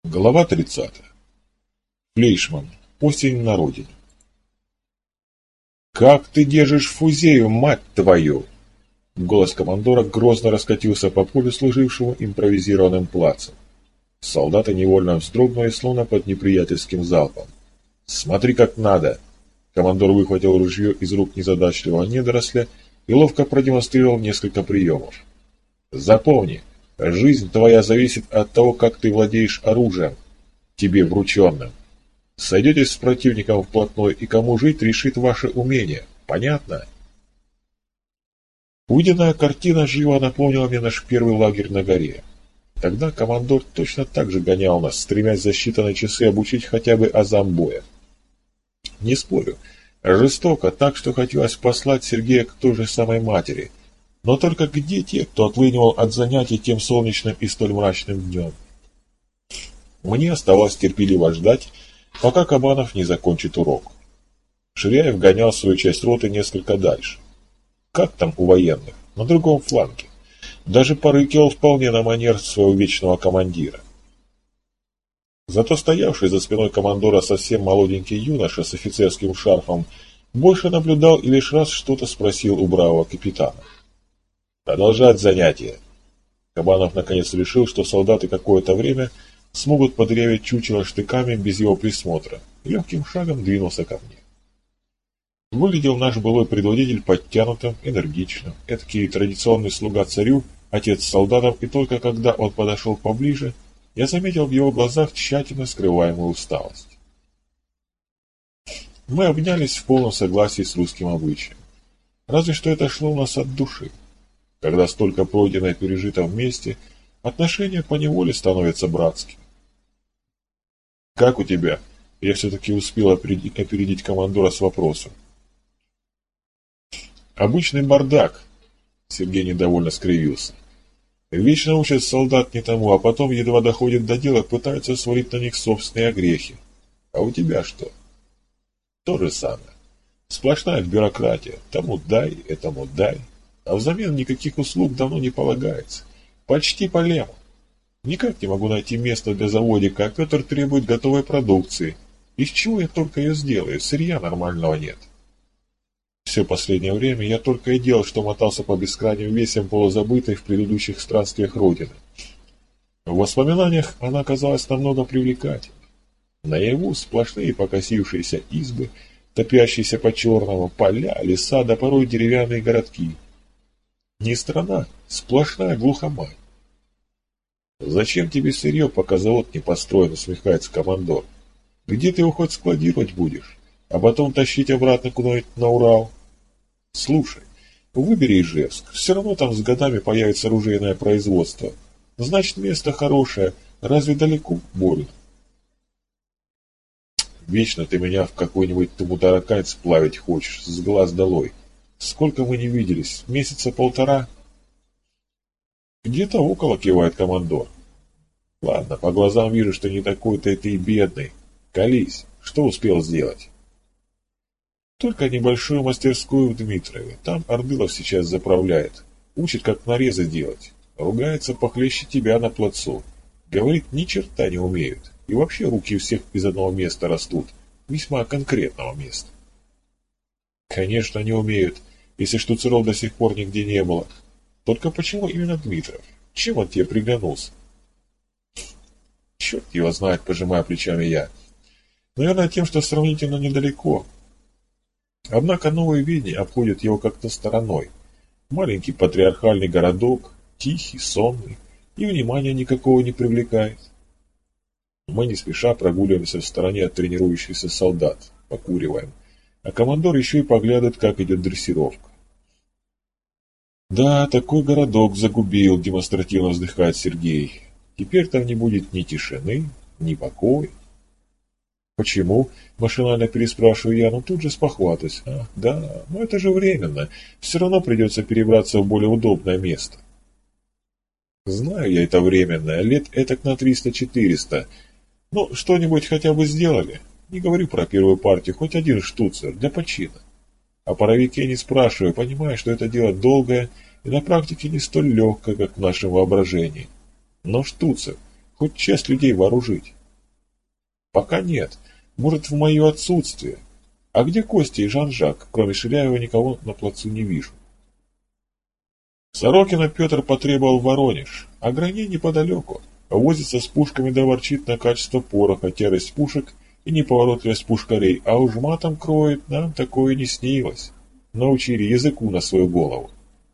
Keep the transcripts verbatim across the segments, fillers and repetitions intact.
Глава тридцатая. Флейшман. Осень на родине. «Как ты держишь фузею, мать твою?» Голос командора грозно раскатился по полю, служившему импровизированным плацем. Солдаты невольно вздрогнули, словно под неприятельским залпом. «Смотри, как надо!» Командор выхватил ружье из рук незадачливого недоросля и ловко продемонстрировал несколько приемов. «Запомни, жизнь твоя зависит от того, как ты владеешь оружием, тебе врученным. Сойдетесь с противником вплотную, и кому жить, решит ваше умение. Понятно?» Увиденная картина живо напомнила мне наш первый лагерь на горе. Тогда командор точно так же гонял нас, стремясь за считанные часы обучить хотя бы азам боя. Не спорю, жестоко, так что хотелось послать Сергея к той же самой матери. Но только где те, кто отлынивал от занятий тем солнечным и столь мрачным днем? Мне оставалось терпеливо ждать, пока Кабанов не закончит урок. Ширяев гонял свою часть роты несколько дальше. Как там у военных? На другом фланге. Даже порыкивал вполне на манер своего вечного командира. Зато стоявший за спиной командора совсем молоденький юноша с офицерским шарфом больше наблюдал и лишь раз что-то спросил у бравого капитана. «Продолжать занятие!» Кабанов наконец решил, что солдаты какое-то время смогут подрезать чучело штыками без его присмотра, и легким шагом двинулся ко мне. Выглядел наш былой предводитель подтянутым, энергичным, эдакий традиционный слуга царю, отец солдатов, и только когда он подошел поближе, я заметил в его глазах тщательно скрываемую усталость. Мы обнялись в полном согласии с русским обычаем. Разве что это шло у нас от души. Когда столько пройдено и пережито вместе, отношения поневоле становятся братскими. «Как у тебя?» Я все-таки успел опередить командора с вопросом. «Обычный бардак», — Сергей недовольно скривился. «Вечно учат солдат не тому, а потом, едва доходит до дела, пытаются свалить на них собственные огрехи. А у тебя что?» «То же самое. Сплошная бюрократия. Тому дай, этому дай. А взамен никаких услуг давно не полагается. Почти по лему. Никак не могу найти место для заводика, а Петр требует готовой продукции. Из чего я только ее сделаю? Сырья нормального нет. Все последнее время я только и делал, что мотался по бескрайним весям полузабытой в предыдущих странствиях Родины. В воспоминаниях она оказалась намного привлекательней. Наяву сплошные покосившиеся избы, топящиеся по-черному, поля, леса, да порой деревянные городки. Не страна, сплошная глухомань. «Зачем тебе сырье, пока завод не построен?» — усмехается командор. «Где ты его хоть складировать будешь, а потом тащить обратно куда-нибудь на Урал? Слушай, выбери Ижевск, все равно там с годами появится оружейное производство. Значит, место хорошее, разве далеко больно?» «Вечно ты меня в какой-нибудь тумутаракань сплавить хочешь, с глаз долой. Сколько мы не виделись? Месяца полтора?» «Где-то около», — кивает командор. «Ладно, по глазам вижу, что не такой-то ты и бедный. Колись, что успел сделать?» «Только небольшую мастерскую в Дмитрове. Там Ордылов сейчас заправляет. Учит, как нарезы делать. Ругается похлеще тебя на плацу. Говорит, ни черта не умеют. И вообще руки у всех из одного места растут. Весьма конкретного места». «Конечно, не умеют, если штуцеров до сих пор нигде не было. Только почему именно Дмитров? Чем он тебе приглянулся?» «Черт его знает», — пожимая плечами я. «Наверное, тем, что сравнительно недалеко. Однако новые видения обходят его как-то стороной. Маленький патриархальный городок, тихий, сонный, и внимания никакого не привлекает». Мы не спеша прогуливаемся в стороне от тренирующихся солдат, покуриваем, а командор еще и поглядывает, как идет дрессировка. «Да, такой городок загубил», — демонстративно вздыхает Сергей. «Теперь там не будет ни тишины, ни покоя». «Почему?» — машинально переспрашиваю я, но тут же спохватываюсь. «Ах, да, но это же временно. Все равно придется перебраться в более удобное место». «Знаю я это временное, лет этак на триста-четыреста. Ну, что-нибудь хотя бы сделали? Не говорю про первую партию, хоть один штуцер, для почина. О паровике не спрашиваю, понимая, что это дело долгое и на практике не столь легкое, как в нашем воображении. Но штуцер, хоть часть людей вооружить, Пока нет. Может, в мое отсутствие. А где Костя и Жан-Жак? Кроме Ширяева никого на плацу не вижу. Сорокина Петр потребовал в Воронеж, а Граней неподалеку. Возится с пушками да ворчит на качество пороха, тярость пушек и неповоротливость пушкарей, а уж матом кроет, нам такое не снилось. Научили языку на свою голову.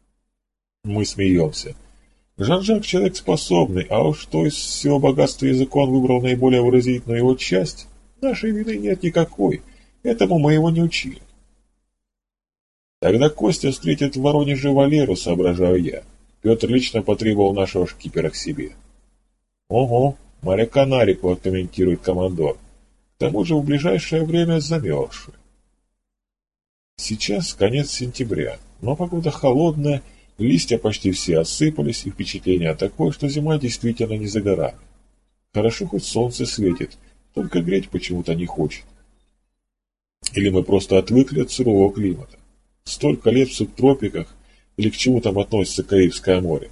Мы смеемся. Жан-Жак человек способный, а уж что из всего богатства языка он выбрал наиболее выразительную его часть, нашей вины нет никакой, этому мы его не учили. Тогда Костя встретит в Воронеже Валеру, соображаю я. Петр лично потребовал нашего шкипера к себе. Ого, моряка на реку, комментирует командор. К тому же в ближайшее время замерзший. Сейчас конец сентября, но погода холодная, листья почти все осыпались, и впечатление такое, что зима действительно не за горами. Хорошо, хоть солнце светит, только греть почему-то не хочет. Или мы просто отвыкли от сурового климата. Столько лет в субтропиках, или к чему там относится Карибское море.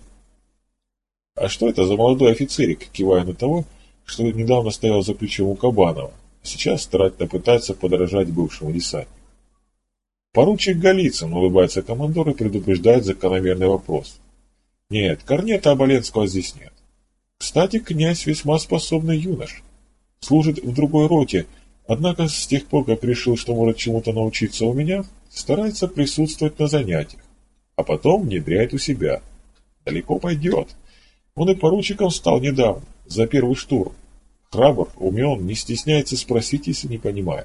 А что это за молодой офицерик, кивая на того, что недавно стоял за плечом у Кабанова, а сейчас старательно пытается подражать бывшему десантнику? Поручик Голицын, улыбается командор и предупреждает закономерный вопрос. Нет, корнета Оболенского здесь нет. Кстати, князь весьма способный юнош. Служит в другой роте, однако с тех пор, как решил, что может чему-то научиться у меня, старается присутствовать на занятиях, а потом внедряет у себя. Далеко пойдет. Он и поручиком стал недавно, за первый штурм. Храбр, умен, не стесняется спросить, если не понимает.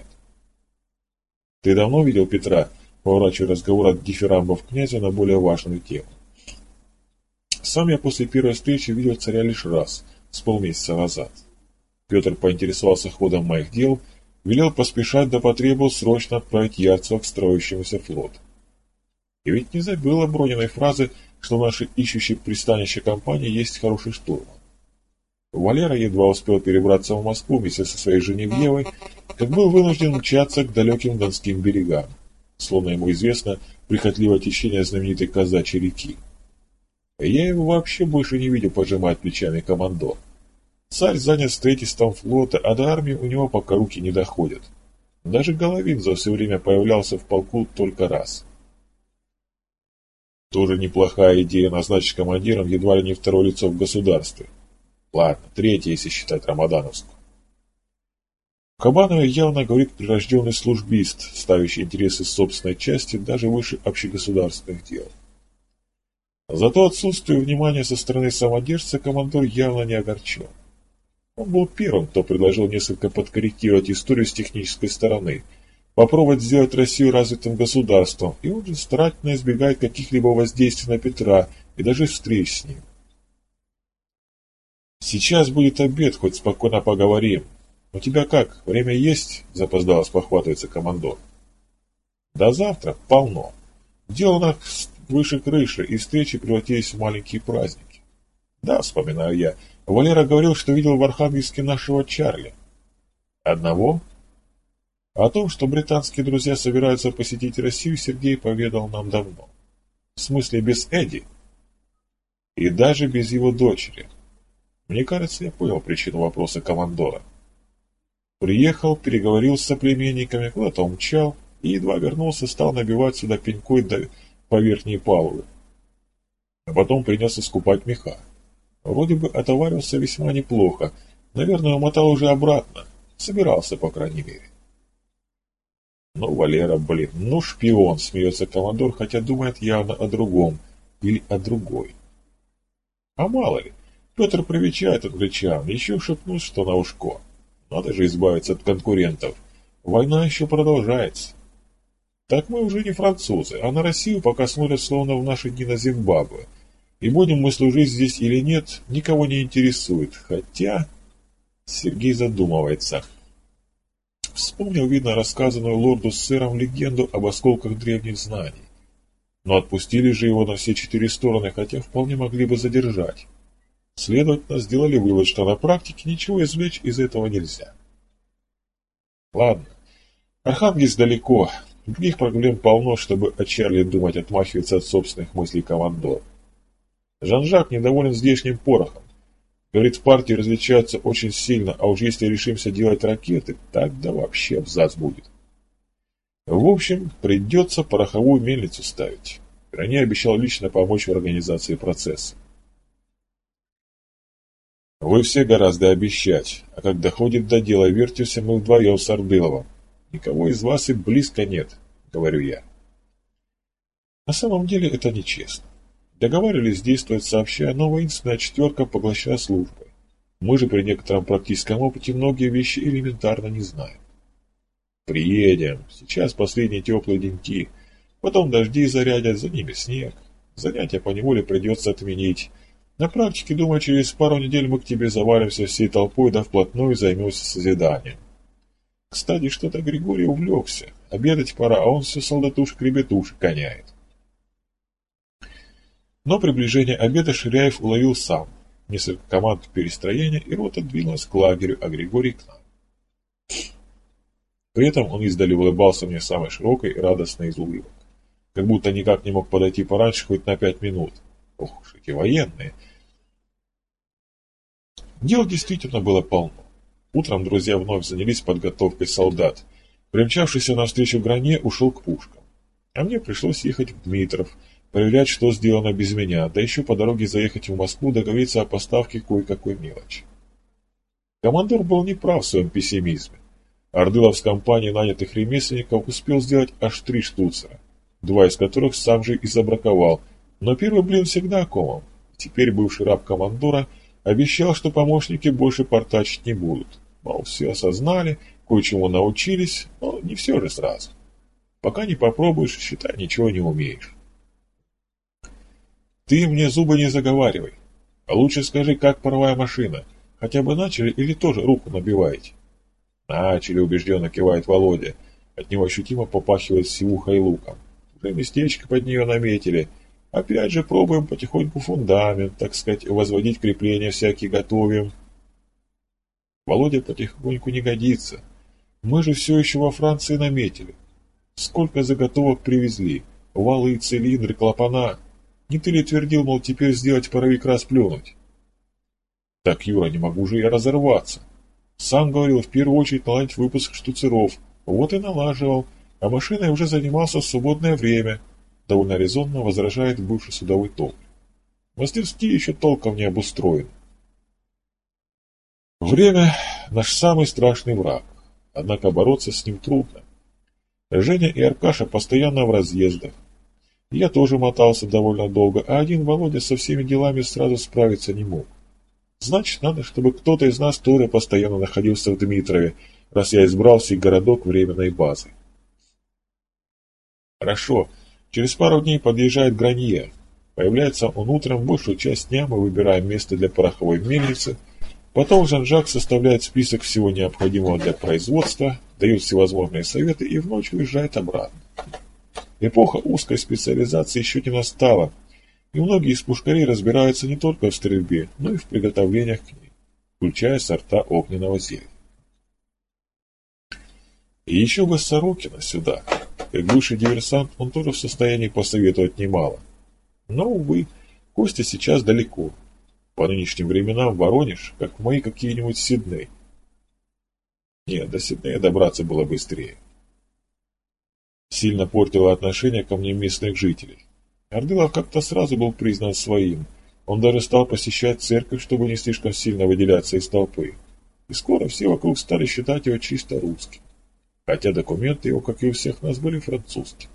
Ты давно видел Петра, поворачивая разговор от дифирамбов князя на более важную тему? Сам я после первой встречи видел царя лишь раз, с полмесяца назад. Петр поинтересовался ходом моих дел, велел поспешать да потребовал срочно отправить Ярцева к строящемуся флоту. И ведь не забыл о Брониной фразы, что в нашей ищущей пристанище компании есть хороший штурман. Валера едва успел перебраться в Москву вместе со своей Женевьевой, как был вынужден мчаться к далеким донским берегам, словно ему известно прихотливое течение знаменитой казачьей реки. Я его вообще больше не видел, пожимать плечами командор. Царь занят строительством флота, а до армии у него пока руки не доходят. Даже Головин за все время появлялся в полку только раз. Тоже неплохая идея назначить командиром едва ли не второе лицо в государстве. Ладно, третье, если считать Рамадановскую. Кабанове явно говорит прирожденный службист, ставящий интересы собственной части даже выше общегосударственных дел. Зато отсутствие внимания со стороны самодержца командор явно не огорчен. Он был первым, кто предложил несколько подкорректировать историю с технической стороны, попробовать сделать Россию развитым государством, и он же старательно избегает каких-либо воздействий на Петра и даже встреч с ним. «Сейчас будет обед, хоть спокойно поговорим. У тебя как, время есть?» – запоздало спохватывается командор. «До завтра полно. Дел у нас выше крыши, и встречи превратились в маленькие праздники. Да, вспоминаю я, Валера говорил, что видел в Архангельске нашего Чарли. Одного?» О том, что британские друзья собираются посетить Россию, Сергей поведал нам давно. В смысле, без Эдди? И даже без его дочери. Мне кажется, я понял причину вопроса командора. Приехал, переговорил с соплеменниками, куда-то умчал, и едва вернулся, стал набивать сюда пенькой до, по верхней палубе. А потом принес искупать меха. Вроде бы отоварился весьма неплохо, наверное, умотал уже обратно, собирался, по крайней мере. Ну, Валера, блин, ну шпион, смеется командор, хотя думает явно о другом, или о другой. А мало ли, Петр привечает англичан, еще шепнут, что на ушко. Надо же избавиться от конкурентов. Война еще продолжается. Так мы уже не французы, а на Россию пока смотрят словно в наши дни на Зимбабве. И будем мы служить здесь или нет, никого не интересует. Хотя... Сергей задумывается. Вспомнил, видно, рассказанную лорду с сэром легенду об осколках древних знаний. Но отпустили же его на все четыре стороны, хотя вполне могли бы задержать. Следовательно, сделали вывод, что на практике ничего извлечь из этого нельзя. Ладно, Архангельск далеко, других проблем полно, чтобы о Чарли думать, отмахиваться от собственных мыслей командор. Жан-Жак недоволен здешним порохом. Говорит, в партии различаются очень сильно, а уж если решимся делать ракеты, тогда вообще абзац будет. В общем, придется пороховую мельницу ставить. Грани обещал лично помочь в организации процесса. Вы все гораздо обещать, а как доходит до дела, вертимся мы вдвоем с Ордыловым. Никого из вас и близко нет, говорю я. На самом деле это нечестно. Договаривались действовать сообща, но воинственная четверка поглощена службой. Мы же при некотором практическом опыте многие вещи элементарно не знаем. Приедем. Сейчас последние теплые деньки. Потом дожди зарядят, за ними снег. Занятия поневоле придется отменить. На практике, думаю, через пару недель мы к тебе завалимся всей толпой, да вплотную займемся созиданием. Кстати, что-то Григорий увлекся. Обедать пора, а он все солдатушек-ребятушек гоняет. Но приближение обеда Ширяев уловил сам. Несколько команд перестроения, и рота двинулась к лагерю, а Григорий к нам. При этом он издали улыбался мне самой широкой и радостной из улыбок. Как будто никак не мог подойти пораньше хоть на пять минут. Ох уж эти военные. Дел действительно было полно. Утром друзья вновь занялись подготовкой солдат. Примчавшийся навстречу Гране ушел к пушкам. А мне пришлось ехать в Дмитров, проверять, что сделано без меня, да еще по дороге заехать в Москву, договориться о поставке кое-какой мелочи. Командор был неправ в своем пессимизме. Ордылов с компанией нанятых ремесленников успел сделать аж три штуцера, два из которых сам же и забраковал, но первый блин всегда комом. Теперь бывший раб командора обещал, что помощники больше портачить не будут. Мол, все осознали, кое-чему научились, но не все же сразу. Пока не попробуешь, считай, ничего не умеешь. Ты мне зубы не заговаривай, а лучше скажи, как паровая машина. Хотя бы начали или тоже руку набиваете? Начали, убежденно кивает Володя. От него ощутимо попахивает сивухой и луком. Уже местечко под нее наметили. Опять же пробуем потихоньку фундамент, так сказать, возводить крепления всякие готовим. Володя потихоньку не годится. Мы же все еще во Франции наметили. Сколько заготовок привезли. Валы, цилиндры, клапана. Не ты ли твердил, мол, теперь сделать паровик расплюнуть? Так, Юра, не могу же я разорваться. Сам говорил, в первую очередь наладить выпуск штуцеров. Вот и налаживал. А машиной уже занимался в свободное время. Довольно резонно возражает бывший судовой толк. Мастерские еще толком не обустроены. Время – наш самый страшный враг. Однако бороться с ним трудно. Женя и Аркаша постоянно в разъездах. Я тоже мотался довольно долго, а один Володя со всеми делами сразу справиться не мог. Значит, надо, чтобы кто-то из нас тоже постоянно находился в Дмитрове, раз я избрал сей городок временной базы. Хорошо. Через пару дней подъезжает Гранье. Появляется он утром, большую часть дня мы выбираем место для пороховой мельницы. Потом Жан-Жак составляет список всего необходимого для производства, дает всевозможные советы и в ночь уезжает обратно. Эпоха узкой специализации еще не настала, и многие из пушкарей разбираются не только в стрельбе, но и в приготовлениях к ней, включая сорта огненного зелья. И еще бы Сорокина сюда. Как бывший диверсант, он тоже в состоянии посоветовать немало. Но, увы, Костя сейчас далеко. По нынешним временам Воронеж, как мои какие-нибудь Сидней. Нет, до Сиднея добраться было быстрее. Сильно портило отношение ко мне местных жителей. Ордылов как-то сразу был признан своим. Он даже стал посещать церковь, чтобы не слишком сильно выделяться из толпы. И скоро все вокруг стали считать его чисто русским. Хотя документы его, как и у всех нас, были французскими.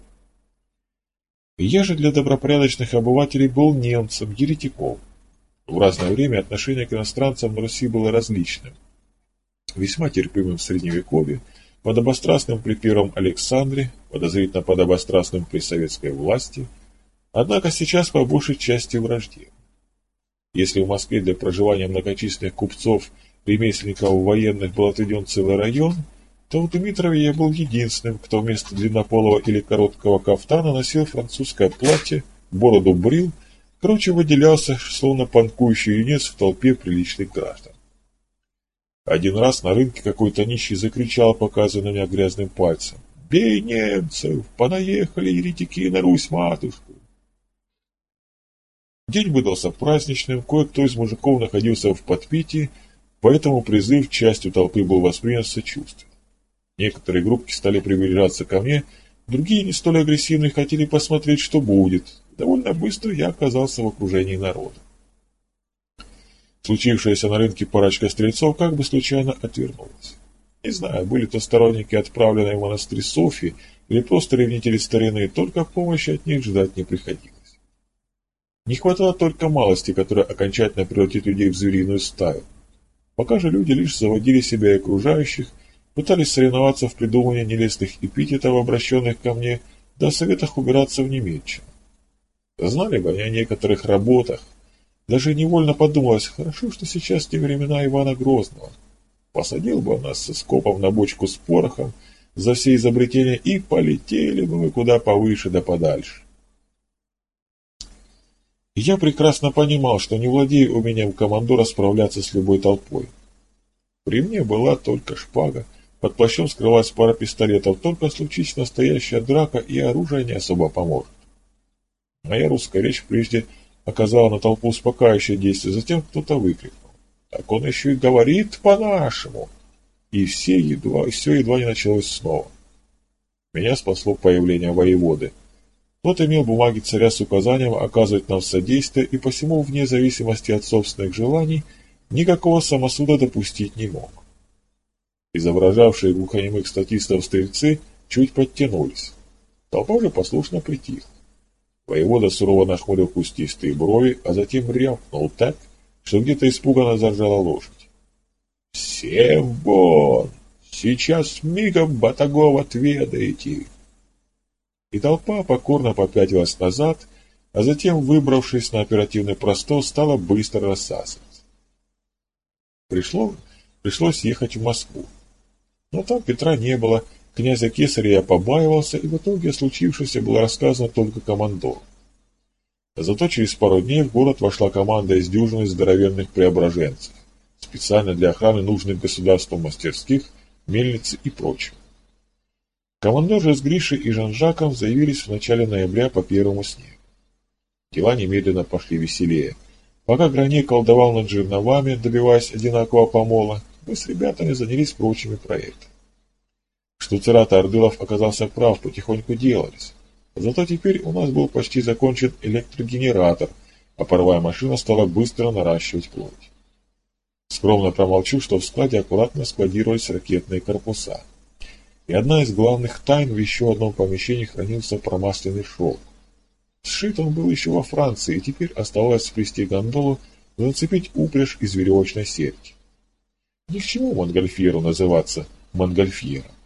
Я же для добропорядочных обывателей был немцем, еретиком. В разное время отношение к иностранцам на Руси было различным. Весьма терпимым в Средневековье, подобострастным при первом Александре, подозрительно подобострастным при советской власти, однако сейчас по большей части враждебным. Если в Москве для проживания многочисленных купцов, ремесленников, военных был отведен целый район, то в Дмитрове я был единственным, кто вместо длиннополого или короткого кафтана носил французское платье, бороду брил, короче, выделялся, словно панкующий юнец в толпе приличных граждан. Один раз на рынке какой-то нищий закричал, показывая на меня грязным пальцем: «Бей немцев! Понаехали еретики на Русь-матушку!» День выдался праздничным, кое-кто из мужиков находился в подпитии, поэтому призыв частью толпы был воспринят сочувственно. Некоторые группки стали приближаться ко мне, другие, не столь агрессивные, хотели посмотреть, что будет. Довольно быстро я оказался в окружении народа. Случившаяся на рынке парочка стрельцов как бы случайно отвернулась. Не знаю, были то сторонники, отправленные в монастырь Софии, или просто ревнители старины, только помощи от них ждать не приходилось. Не хватало только малости, которая окончательно превратит людей в звериную стаю. Пока же люди лишь заводили себя и окружающих, пытались соревноваться в придумывании нелестных эпитетов, обращенных ко мне, да о советах убираться в немедчину. Знали бы они о некоторых работах. Даже невольно подумалось, хорошо, что сейчас те времена Ивана Грозного. Посадил бы он нас со скопом на бочку с порохом за все изобретения, и полетели бы мы куда повыше да подальше. И я прекрасно понимал, что не владею умением командора справляться с любой толпой. При мне была только шпага, под плащом скрылась пара пистолетов, только случись настоящая драка, и оружие не особо поможет. Моя русская речь прежде оказала на толпу успокаивающее действие, затем кто-то выкрикнул: «Так он еще и говорит по-нашему!» И все едва, все едва не началось снова. Меня спасло появление воеводы. Тот имел бумаги царя с указанием оказывать нам содействие, и посему, вне зависимости от собственных желаний, никакого самосуда допустить не мог. Изображавшие глухонемых статистов стрельцы чуть подтянулись. Толпа же послушно притихла. Воевода сурово нахмурил кустистые брови, а затем рявкнул так, что где-то испуганно заржала лошадь. «Всем вон! Сейчас мигом батагов отведаете!» И толпа покорно попятилась назад, а затем, выбравшись на оперативный простор, стала быстро рассасываться. Пришло, пришлось ехать в Москву. Но там Петра не было, князя Кесаря я побаивался, и в итоге случившееся было рассказано только командору. Зато через пару дней в город вошла команда из дюжины здоровенных преображенцев, специально для охраны нужных государству мастерских, мельницы и прочего. Командор же с Гришей и Жан-Жаком заявились в начале ноября по первому снегу. Дела немедленно пошли веселее. Пока Граней колдовал над жерновами, добиваясь одинакового помола, мы с ребятами занялись прочими проектами. Штуцерат Ордылов оказался прав, потихоньку делались. Зато теперь у нас был почти закончен электрогенератор, а паровая машина стала быстро наращивать плоть. Скромно промолчу, что в складе аккуратно складировались ракетные корпуса. И одна из главных тайн: в еще одном помещении хранился промасленный шелк. Сшит он был еще во Франции, и теперь оставалось сплести гондолу и нацепить упряжь из веревочной сетки. Ни к чему монгольфьеру называться монгольфьером.